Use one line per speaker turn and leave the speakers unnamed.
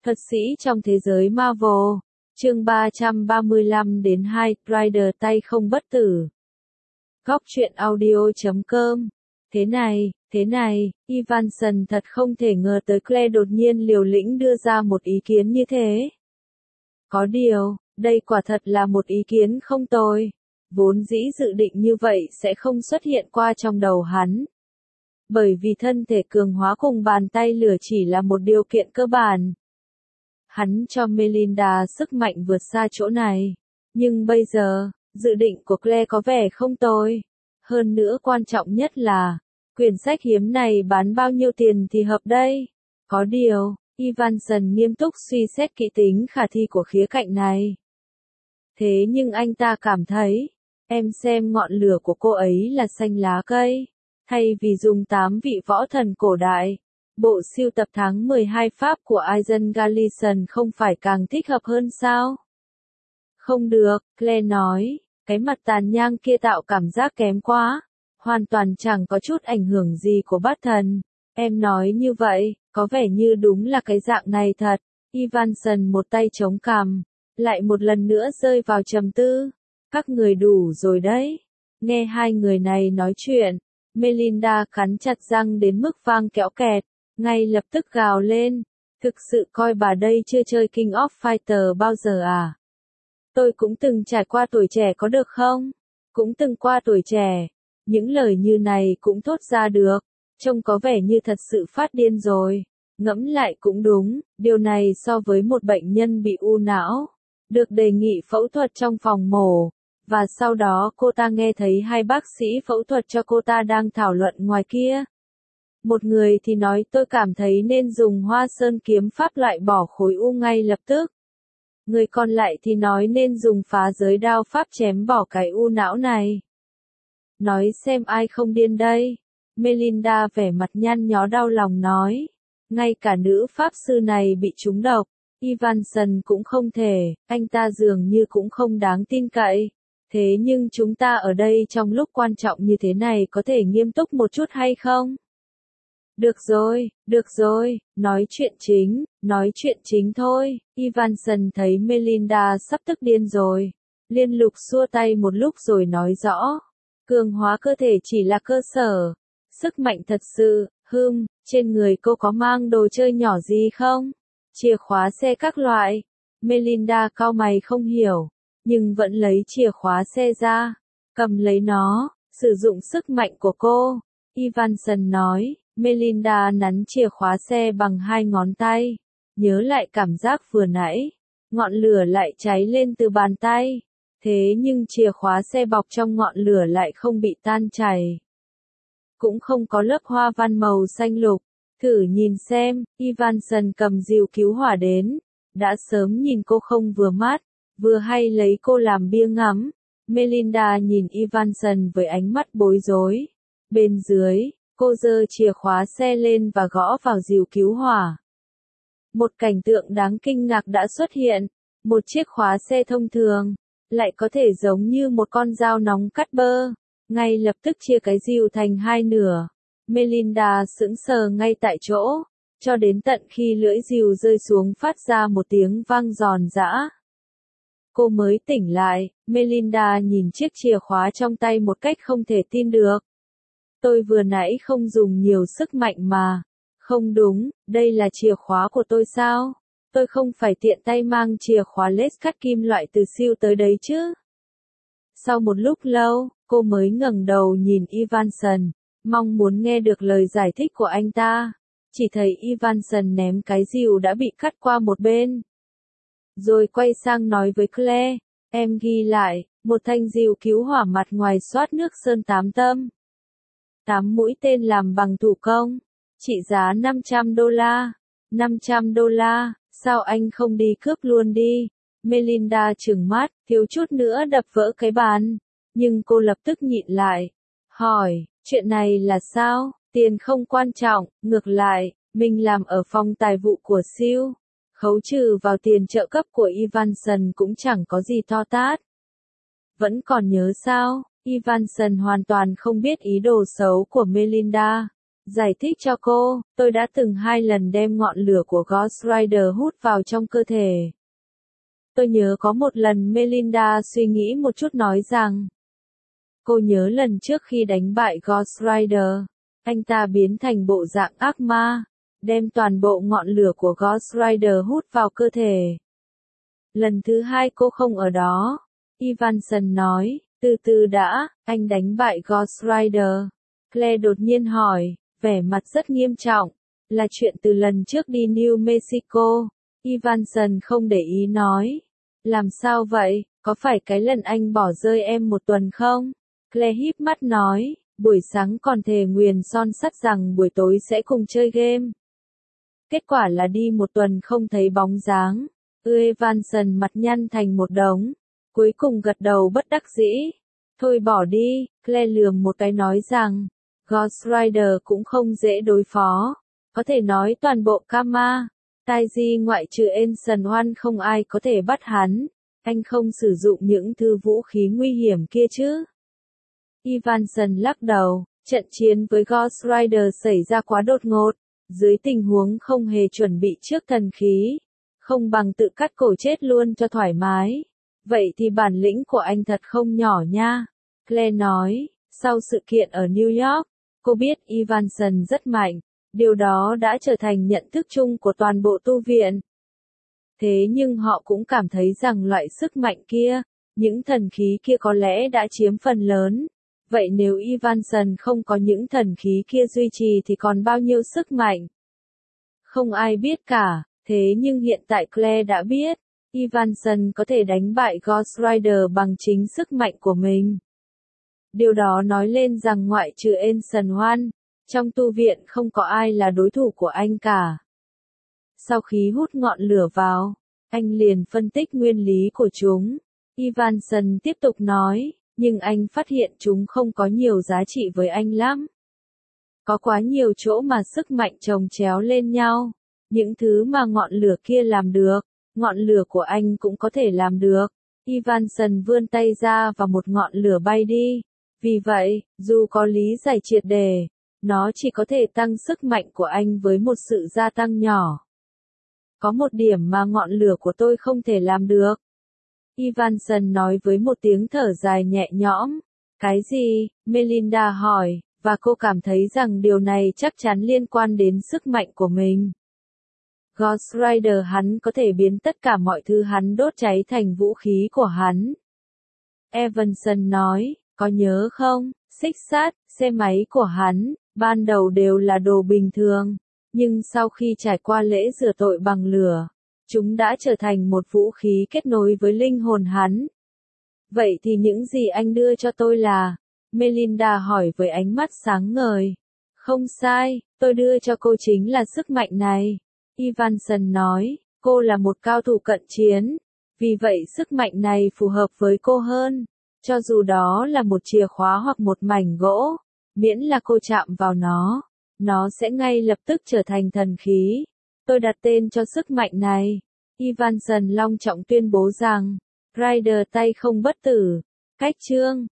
Thuật sĩ trong thế giới Marvel, chương 335 đến 2, Rider tay không bất tử. Góc truyện audio.com. Thế này, Evanson thật không thể ngờ tới Claire đột nhiên liều lĩnh đưa ra một ý kiến như thế. Có điều, đây quả thật là một ý kiến không tồi. Vốn dĩ dự định như vậy sẽ không xuất hiện qua trong đầu hắn. Bởi vì thân thể cường hóa cùng bàn tay lửa chỉ là một điều kiện cơ bản. Hắn cho Melinda sức mạnh vượt xa chỗ này. Nhưng bây giờ, dự định của Claire có vẻ không tồi. Hơn nữa quan trọng nhất là, quyển sách hiếm này bán bao nhiêu tiền thì hợp đây. Có điều, Evanson nghiêm túc suy xét kỹ tính khả thi của khía cạnh này. Thế nhưng anh ta cảm thấy, em xem ngọn lửa của cô ấy là xanh lá cây. Thay vì dùng 8 vị võ thần cổ đại, bộ sưu tập tháng 12 Pháp của Eisen Gallison không phải càng thích hợp hơn sao? Không được, Claire nói, cái mặt tàn nhang kia tạo cảm giác kém quá, hoàn toàn chẳng có chút ảnh hưởng gì của bát thần. Em nói như vậy, có vẻ như đúng là cái dạng này thật. Evanson một tay chống cằm, lại một lần nữa rơi vào trầm tư. Các người đủ rồi đấy. Nghe hai người này nói chuyện, Melinda cắn chặt răng đến mức vang kẽo kẹt, ngay lập tức gào lên. Thực sự coi bà đây chưa chơi King of Fighter bao giờ à? Tôi cũng từng trải qua tuổi trẻ có được không? Cũng từng qua tuổi trẻ. Những lời như này cũng thốt ra được. Trông có vẻ như thật sự phát điên rồi. Ngẫm lại cũng đúng, điều này so với một bệnh nhân bị u não, được đề nghị phẫu thuật trong phòng mổ. Và sau đó cô ta nghe thấy hai bác sĩ phẫu thuật cho cô ta đang thảo luận ngoài kia. Một người thì nói tôi cảm thấy nên dùng Hoa Sơn kiếm pháp loại bỏ khối u ngay lập tức. Người còn lại thì nói nên dùng phá giới đao pháp chém bỏ cái u não này. Nói xem ai không điên đây. Melinda vẻ mặt nhăn nhó đau lòng nói. Ngay cả nữ pháp sư này bị trúng độc. Evanson cũng không thể, anh ta dường như cũng không đáng tin cậy. Thế nhưng chúng ta ở đây trong lúc quan trọng như thế này có thể nghiêm túc một chút hay không? Được rồi, nói chuyện chính thôi. Evanson thấy Melinda sắp tức điên rồi. Liên lục xua tay một lúc rồi nói rõ. Cường hóa cơ thể chỉ là cơ sở. Sức mạnh thật sự, trên người cô có mang đồ chơi nhỏ gì không? Chìa khóa xe các loại. Melinda cau mày không hiểu, nhưng vẫn lấy chìa khóa xe ra, cầm lấy nó, sử dụng sức mạnh của cô. Evanson nói, Melinda nắn chìa khóa xe bằng hai ngón tay, nhớ lại cảm giác vừa nãy, ngọn lửa lại cháy lên từ bàn tay. Thế nhưng chìa khóa xe bọc trong ngọn lửa lại không bị tan chảy. Cũng không có lớp hoa văn màu xanh lục. Thử nhìn xem, Evanson cầm rìu cứu hỏa đến. Đã sớm nhìn cô không vừa mắt, vừa hay lấy cô làm bia ngắm. Melinda nhìn Evanson với ánh mắt bối rối. Bên dưới, cô giơ chìa khóa xe lên và gõ vào rìu cứu hỏa. Một cảnh tượng đáng kinh ngạc đã xuất hiện. Một chiếc khóa xe thông thường, lại có thể giống như một con dao nóng cắt bơ. Ngay lập tức chia cái rìu thành hai nửa. Melinda sững sờ ngay tại chỗ, cho đến tận khi lưỡi rìu rơi xuống phát ra một tiếng vang giòn giã. Cô mới tỉnh lại, Melinda nhìn chiếc chìa khóa trong tay một cách không thể tin được. Tôi vừa nãy không dùng nhiều sức mạnh mà. Không đúng, đây là chìa khóa của tôi sao? Tôi không phải tiện tay mang chìa khóa led cắt kim loại từ siêu tới đấy chứ? Sau một lúc lâu, cô mới ngẩng đầu nhìn Evanson, mong muốn nghe được lời giải thích của anh ta. Chỉ thấy Evanson ném cái rìu đã bị cắt qua một bên. Rồi quay sang nói với Claire, em ghi lại, một thanh rìu cứu hỏa mặt ngoài xoát nước sơn 8 tâm. 8 mũi tên làm bằng thủ công, trị giá $500. $500, sao anh không đi cướp luôn đi? Melinda trừng mắt, thiếu chút nữa đập vỡ cái bàn. Nhưng cô lập tức nhịn lại. Hỏi, chuyện này là sao? Tiền không quan trọng, ngược lại, mình làm ở phòng tài vụ của siêu. Khấu trừ vào tiền trợ cấp của Evanson cũng chẳng có gì to tát. Vẫn còn nhớ sao? Evanson hoàn toàn không biết ý đồ xấu của Melinda. Giải thích cho cô, tôi đã từng 2 lần đem ngọn lửa của Ghost Rider hút vào trong cơ thể. Tôi nhớ có một lần Melinda suy nghĩ một chút nói rằng, cô nhớ lần trước khi đánh bại Ghost Rider, anh ta biến thành bộ dạng ác ma, đem toàn bộ ngọn lửa của Ghost Rider hút vào cơ thể. Lần thứ 2 cô không ở đó. Evanson nói, từ từ đã, anh đánh bại Ghost Rider. Claire đột nhiên hỏi, vẻ mặt rất nghiêm trọng, là chuyện từ lần trước đi New Mexico. Evanson không để ý nói, làm sao vậy, có phải cái lần anh bỏ rơi em 1 tuần không? Claire híp mắt nói, buổi sáng còn thề nguyền son sắt rằng buổi tối sẽ cùng chơi game. Kết quả là đi 1 tuần không thấy bóng dáng. Evanson mặt nhăn thành một đống, cuối cùng gật đầu bất đắc dĩ. Thôi bỏ đi, Claire lườm một cái nói rằng, Ghost Rider cũng không dễ đối phó. Có thể nói toàn bộ Kama, Taiji ngoại trừ Ensign One không ai có thể bắt hắn. Anh không sử dụng những thứ vũ khí nguy hiểm kia chứ? Evanson lắc đầu, trận chiến với Ghost Rider xảy ra quá đột ngột, dưới tình huống không hề chuẩn bị trước thần khí, không bằng tự cắt cổ chết luôn cho thoải mái. Vậy thì bản lĩnh của anh thật không nhỏ nha. Claire nói, sau sự kiện ở New York, cô biết Evanson rất mạnh, điều đó đã trở thành nhận thức chung của toàn bộ tu viện. Thế nhưng họ cũng cảm thấy rằng loại sức mạnh kia, những thần khí kia có lẽ đã chiếm phần lớn. Vậy nếu Evanson không có những thần khí kia duy trì thì còn bao nhiêu sức mạnh? Không ai biết cả, thế nhưng hiện tại Claire đã biết, Evanson có thể đánh bại Ghost Rider bằng chính sức mạnh của mình. Điều đó nói lên rằng ngoại trừ Ensign One, trong tu viện không có ai là đối thủ của anh cả. Sau khi hút ngọn lửa vào, anh liền phân tích nguyên lý của chúng. Evanson tiếp tục nói, nhưng anh phát hiện chúng không có nhiều giá trị với anh lắm. Có quá nhiều chỗ mà sức mạnh chồng chéo lên nhau. Những thứ mà ngọn lửa kia làm được, ngọn lửa của anh cũng có thể làm được. Evanson vươn tay ra và một ngọn lửa bay đi. Vì vậy, dù có lý giải triệt đề, nó chỉ có thể tăng sức mạnh của anh với một sự gia tăng nhỏ. Có một điểm mà ngọn lửa của tôi không thể làm được. Evanson nói với một tiếng thở dài nhẹ nhõm. Cái gì? Melinda hỏi, và cô cảm thấy rằng điều này chắc chắn liên quan đến sức mạnh của mình. Ghost Rider hắn có thể biến tất cả mọi thứ hắn đốt cháy thành vũ khí của hắn. Evanson nói, có nhớ không, xích sắt, xe máy của hắn, ban đầu đều là đồ bình thường, nhưng sau khi trải qua lễ rửa tội bằng lửa, chúng đã trở thành một vũ khí kết nối với linh hồn hắn. Vậy thì những gì anh đưa cho tôi là? Melinda hỏi với ánh mắt sáng ngời. Không sai, tôi đưa cho cô chính là sức mạnh này. Evanson nói, cô là một cao thủ cận chiến, vì vậy sức mạnh này phù hợp với cô hơn. Cho dù đó là một chìa khóa hoặc một mảnh gỗ, miễn là cô chạm vào nó sẽ ngay lập tức trở thành thần khí. Tôi đặt tên cho sức mạnh này. Evanson long trọng tuyên bố rằng, Rider tay không bất tử. Cách chương